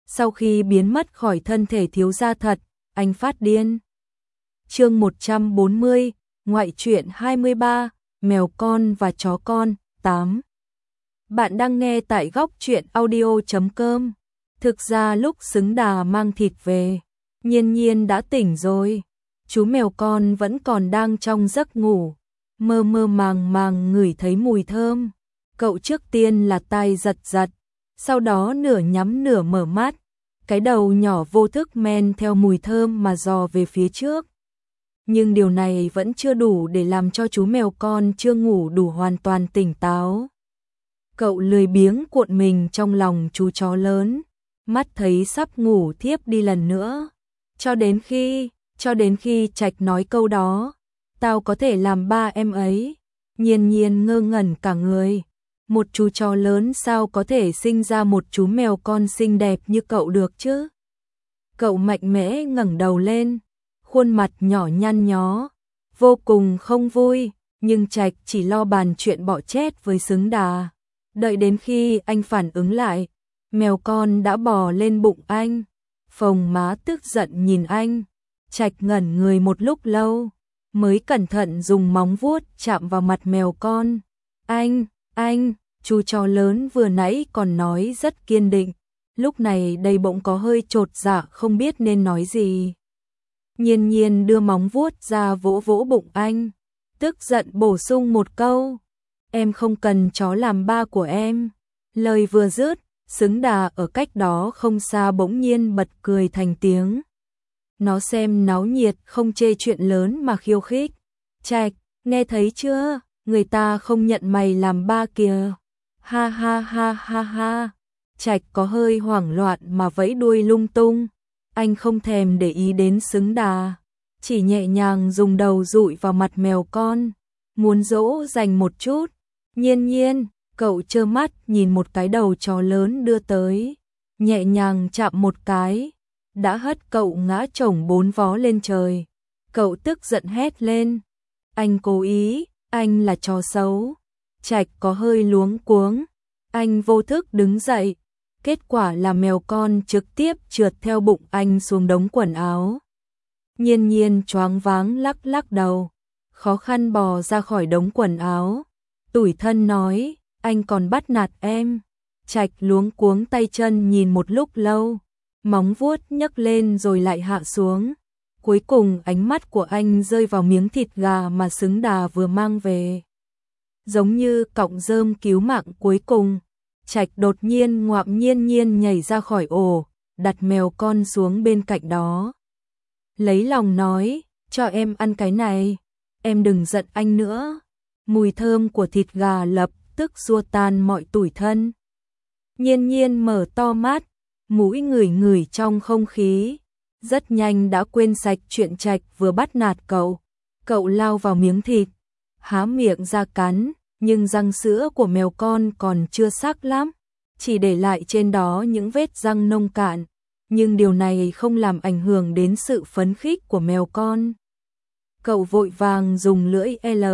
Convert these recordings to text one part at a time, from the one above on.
Sau khi biến mất khỏi thân thể thiếu gia thật, anh phát điên. Chương 140, ngoại truyện 23, mèo con và chó con, 8. Bạn đang nghe tại góc truyện audio.com. Thực ra lúc Xứng Đà mang thịt về, Nhiên Nhiên đã tỉnh rồi. Chú mèo con vẫn còn đang trong giấc ngủ, mơ mơ màng màng ngửi thấy mùi thơm. Cậu trước tiên là tai giật giật, sau đó nửa nhắm nửa mở mắt, cái đầu nhỏ vô thức men theo mùi thơm mà dò về phía trước. Nhưng điều này vẫn chưa đủ để làm cho chú mèo con chưa ngủ đủ hoàn toàn tỉnh táo. Cậu lười biếng cuộn mình trong lòng chú chó lớn, mắt thấy sắp ngủ thiếp đi lần nữa. Cho đến khi Trạch nói câu đó, tao có thể làm ba em ấy. Nhiên Nhiên ngơ ngẩn cả người. Một chú chó lớn sao có thể sinh ra một chú mèo con xinh đẹp như cậu được chứ? Cậu mạnh mẽ ngẩng đầu lên, khuôn mặt nhỏ nhăn nhó, vô cùng không vui, nhưng Trạch chỉ lo bàn chuyện bỏ chết với Xứng Đà. Đợi đến khi anh phản ứng lại, mèo con đã bò lên bụng anh, phồng má tức giận nhìn anh. Trạch ngẩn người một lúc lâu, mới cẩn thận dùng móng vuốt chạm vào mặt mèo con. Anh, chú chó lớn vừa nãy còn nói rất kiên định, lúc này đây bỗng có hơi chột dạ không biết nên nói gì. Nhiên Nhiên đưa móng vuốt ra vỗ vỗ bụng anh, tức giận bổ sung một câu, em không cần chó làm ba của em. Lời vừa dứt, Xứng Đà ở cách đó không xa bỗng nhiên bật cười thành tiếng. Nó xem náo nhiệt không chê chuyện lớn mà khiêu khích. Trạch, nghe thấy chưa, người ta không nhận mày làm ba kìa. Ha ha ha ha ha. Trạch có hơi hoảng loạn mà vẫy đuôi lung tung. Anh không thèm để ý đến Xứng Đà, chỉ nhẹ nhàng dùng đầu dụi vào mặt mèo con, muốn dỗ dành một chút. Nhiên Nhiên, cậu trơ mắt nhìn một cái đầu chó lớn đưa tới, nhẹ nhàng chạm một cái, đã hất cậu ngã chồng bốn vó lên trời. Cậu tức giận hét lên, anh cố ý, anh là chó xấu. Trạch có hơi luống cuống, anh vô thức đứng dậy, kết quả là mèo con trực tiếp trượt theo bụng anh xuống đống quần áo. Nhiên Nhiên choáng váng lắc lắc đầu, khó khăn bò ra khỏi đống quần áo, tủi thân nói, anh còn bắt nạt em. Trạch luống cuống tay chân nhìn một lúc lâu, móng vuốt nhấc lên rồi lại hạ xuống. Cuối cùng ánh mắt của anh rơi vào miếng thịt gà mà Xứng Đà vừa mang về. Giống như cọng rơm cứu mạng cuối cùng, Trạch đột nhiên ngoạm Nhiên Nhiên nhảy ra khỏi ổ, đặt mèo con xuống bên cạnh đó. Lấy lòng nói, cho em ăn cái này, em đừng giận anh nữa. Mùi thơm của thịt gà lập tức xua tan mọi tủi thân. Nhiên Nhiên mở to mắt, mũi ngửi ngửi trong không khí, rất nhanh đã quên sạch chuyện Trạch vừa bắt nạt cậu. Cậu lao vào miếng thịt, há miệng ra cắn, nhưng răng sữa của mèo con còn chưa sắc lắm, chỉ để lại trên đó những vết răng nông cạn, nhưng điều này không làm ảnh hưởng đến sự phấn khích của mèo con. Cậu vội vàng dùng lưỡi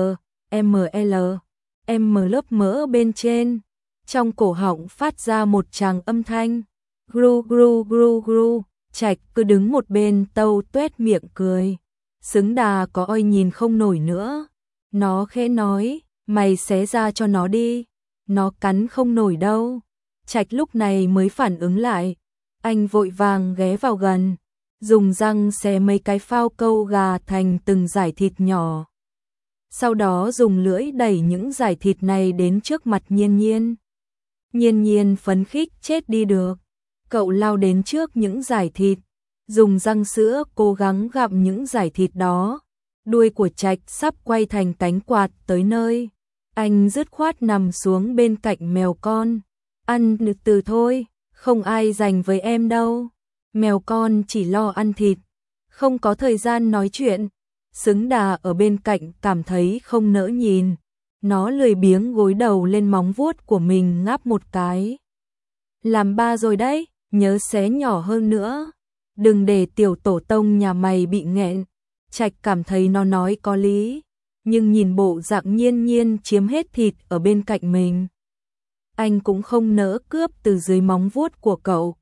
M lớp mỡ bên trên, trong cổ họng phát ra một tràng âm thanh, gru gru gru gru. Trạch cứ đứng một bên tâu tuét miệng cười. Xứng Đà có oi nhìn không nổi nữa, nó khẽ nói, mày xé ra cho nó đi, nó cắn không nổi đâu. Trạch lúc này mới phản ứng lại, anh vội vàng ghé vào gần, dùng răng xé mấy cái phao câu gà thành từng dải thịt nhỏ. Sau đó dùng lưỡi đẩy những dải thịt này đến trước mặt Nhiên Nhiên. Nhiên Nhiên phấn khích chết đi được. Cậu lao đến trước những dải thịt, dùng răng sữa cố gắng gặm những dải thịt đó. Đuôi của Trạch sắp quay thành cánh quạt tới nơi. Anh dứt khoát nằm xuống bên cạnh mèo con. Ăn từ thôi, không ai dành với em đâu. Mèo con chỉ lo ăn thịt, không có thời gian nói chuyện. Xứng Đà ở bên cạnh cảm thấy không nỡ nhìn. Nó lười biếng gối đầu lên móng vuốt của mình ngáp một cái. Làm ba rồi đấy, nhớ xé nhỏ hơn nữa. Đừng để tiểu tổ tông nhà mày bị nghẹn. Trạch cảm thấy nó nói có lý, nhưng nhìn bộ dạng Nhiên Nhiên chiếm hết thịt ở bên cạnh mình, anh cũng không nỡ cướp từ dưới móng vuốt của cậu.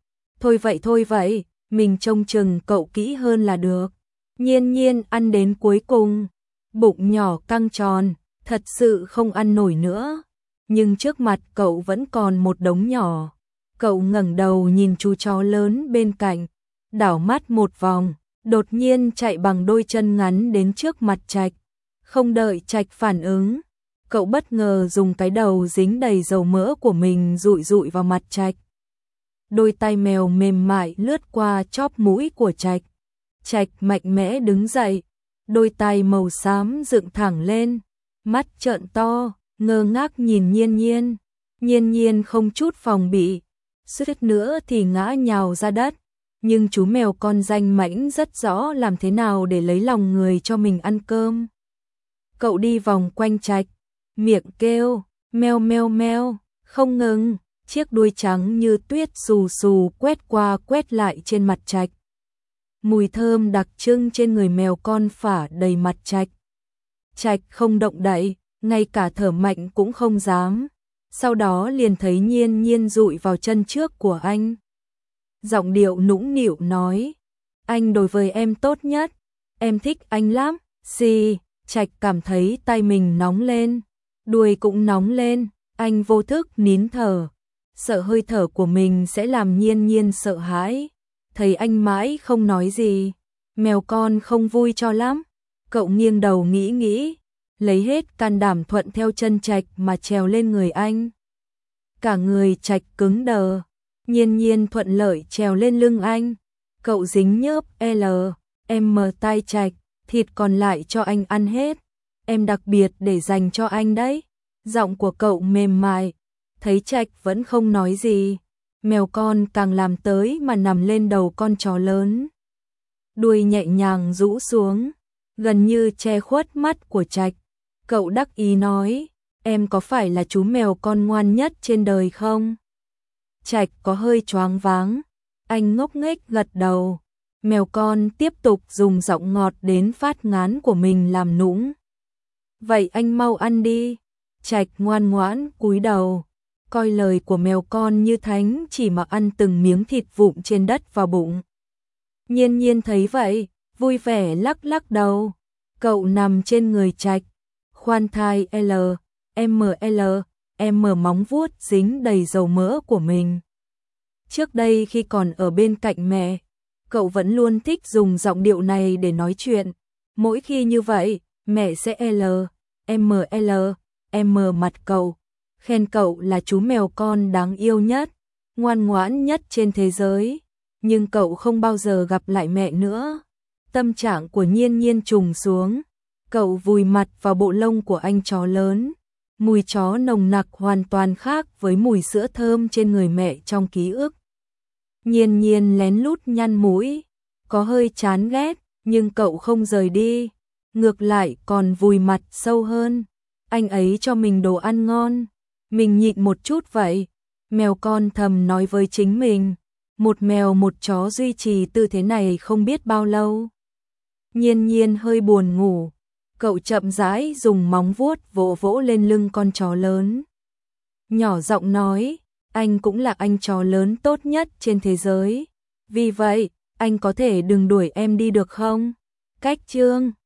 Thôi vậy, mình trông chừng cậu kỹ hơn là được. Nhiên Nhiên ăn đến cuối cùng, bụng nhỏ căng tròn, thật sự không ăn nổi nữa. Nhưng trước mặt cậu vẫn còn một đống nhỏ. Cậu ngẩng đầu nhìn chú chó lớn bên cạnh, đảo mắt một vòng, đột nhiên chạy bằng đôi chân ngắn đến trước mặt Trạch. Không đợi Trạch phản ứng, cậu bất ngờ dùng cái đầu dính đầy dầu mỡ của mình dụi dụi vào mặt Trạch. Đôi tay mèo mềm mại lướt qua chóp mũi của Trạch. Trạch mạnh mẽ đứng dậy, đôi tay màu xám dựng thẳng lên, mắt trợn to, ngơ ngác nhìn Nhiên Nhiên. Nhiên Nhiên không chút phòng bị, suýt nữa thì ngã nhào ra đất, nhưng chú mèo con danh mãnh rất rõ làm thế nào để lấy lòng người cho mình ăn cơm. Cậu đi vòng quanh Trạch, miệng kêu, meo meo meo, không ngừng, chiếc đuôi trắng như tuyết xù xù quét qua quét lại trên mặt Trạch. Mùi thơm đặc trưng trên người mèo con phả đầy mặt Trạch. Trạch không động đậy, ngay cả thở mạnh cũng không dám. Sau đó liền thấy Nhiên Nhiên dụi vào chân trước của anh. Giọng điệu nũng nịu nói, anh đối với em tốt nhất, em thích anh lắm. Xì, Trạch cảm thấy tay mình nóng lên, đuôi cũng nóng lên, anh vô thức nín thở, sợ hơi thở của mình sẽ làm Nhiên Nhiên sợ hãi. Thấy anh mãi không nói gì, mèo con không vui cho lắm. Cậu nghiêng đầu nghĩ, lấy hết can đảm thuận theo chân Trạch mà trèo lên người anh. Cả người Trạch cứng đờ, Nhiên Nhiên thuận lợi trèo lên lưng anh. Cậu dính nhớp M tay Trạch, thịt còn lại cho anh ăn hết. Em đặc biệt để dành cho anh đấy. Giọng của cậu mềm mại. Thấy Trạch vẫn không nói gì, mèo con càng làm tới mà nằm lên đầu con chó lớn. Đuôi nhẹ nhàng rũ xuống, gần như che khuất mắt của Trạch. Cậu đắc ý nói, em có phải là chú mèo con ngoan nhất trên đời không? Trạch có hơi choáng váng, anh ngốc nghếch gật đầu. Mèo con tiếp tục dùng giọng ngọt đến phát ngán của mình làm nũng. Vậy anh mau ăn đi. Trạch ngoan ngoãn cúi đầu, coi lời của mèo con như thánh, chỉ mà ăn từng miếng thịt vụn trên đất vào bụng. Nhiên Nhiên thấy vậy, vui vẻ lắc lắc đầu. Cậu nằm trên người Trạch, khoan thai M móng vuốt dính đầy dầu mỡ của mình. Trước đây khi còn ở bên cạnh mẹ, cậu vẫn luôn thích dùng giọng điệu này để nói chuyện. Mỗi khi như vậy, mẹ sẽ M mặt cậu, khen cậu là chú mèo con đáng yêu nhất, ngoan ngoãn nhất trên thế giới. Nhưng cậu không bao giờ gặp lại mẹ nữa. Tâm trạng của Nhiên Nhiên trùng xuống. Cậu vùi mặt vào bộ lông của anh chó lớn. Mùi chó nồng nặc hoàn toàn khác với mùi sữa thơm trên người mẹ trong ký ức. Nhiên Nhiên lén lút nhăn mũi, có hơi chán ghét, nhưng cậu không rời đi. Ngược lại còn vùi mặt sâu hơn. Anh ấy cho mình đồ ăn ngon, mình nhịn một chút vậy. Mèo con thầm nói với chính mình. Một mèo một chó duy trì tư thế này không biết bao lâu. Nhiên Nhiên hơi buồn ngủ. Cậu chậm rãi dùng móng vuốt vỗ vỗ lên lưng con chó lớn. Nhỏ giọng nói, anh cũng là anh chó lớn tốt nhất trên thế giới. Vì vậy, anh có thể đừng đuổi em đi được không? Cách chương